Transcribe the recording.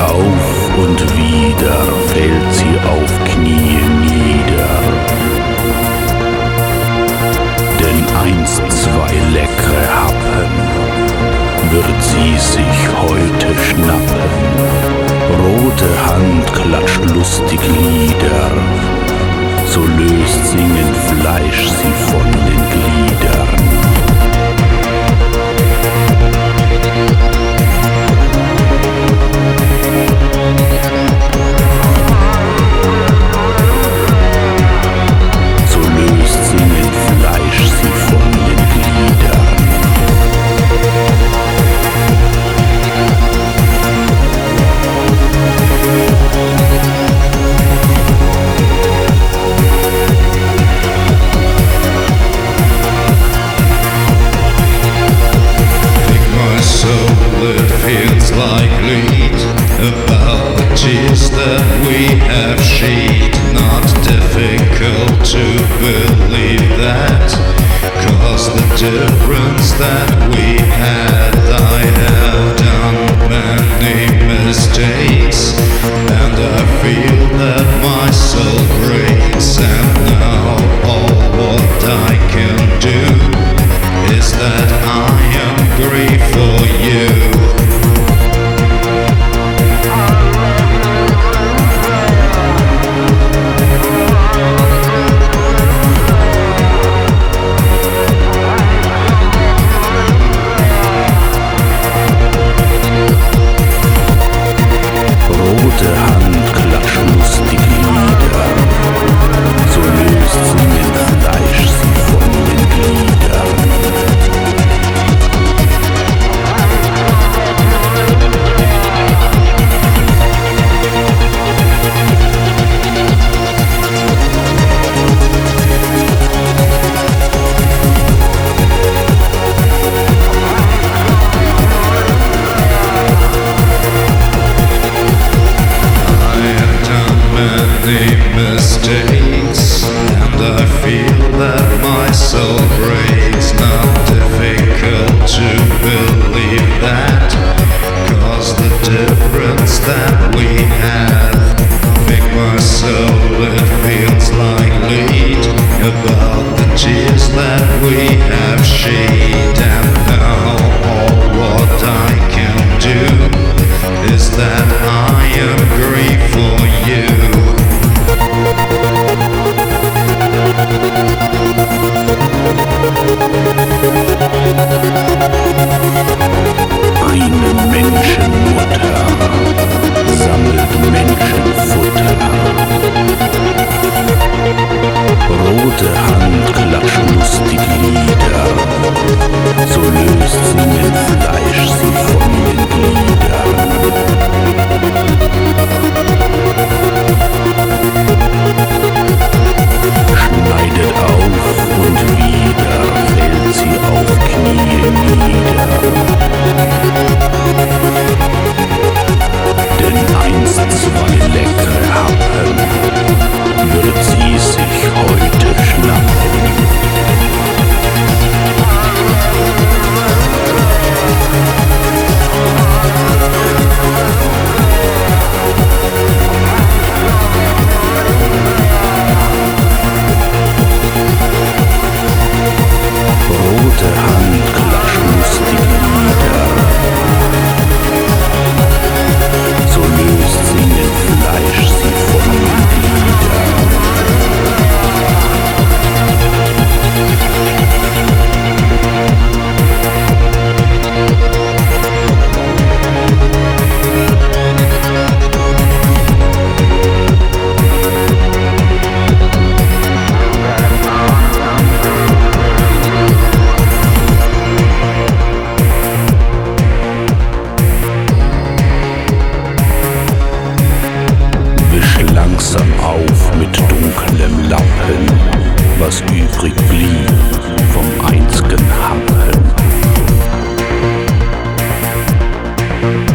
auf und wieder fällt sie auf Knie nieder. Denn einst zwei leckre Happen wird sie sich heute schnappen. Rote Hand klatscht lustig Lieder, so löst singend Fleisch sie von den Gliedern. So löst singend Fleisch sie von den Gliedern. It feels like lead about the tears that we have shed. Not difficult to believe that, 'cause the difference that we had, I have done many mistakes, and I feel that my soul breaks. And now all what I can do is that I am grief for you. Rote Hand klatscht lustig Lieder, so löst singend Fleisch sie von den Gliedern. Mistakes, and I feel that my soul breaks. Not difficult to believe that, 'cause the difference that we have make my soul, it feels like lead about the tears that we have shed. And now all what I can do is that I am grief for you. Eine Menschenmutter sammelt Menschenfutter. Rote Hand klatscht lustig Lieder, so löst singend Fleisch sie von den Gliedern. Schneidet auf und wieder fällt sie auf Knie nieder. Denn einst zwei leckre Happen wird sie sich heute schnappen. Rote Hand klatscht lustig Lieder, so löst singend Fleisch sie von den Gliedern. Langsam auf mit dunklem Lappen, was übrig blieb vom einzigen Happen.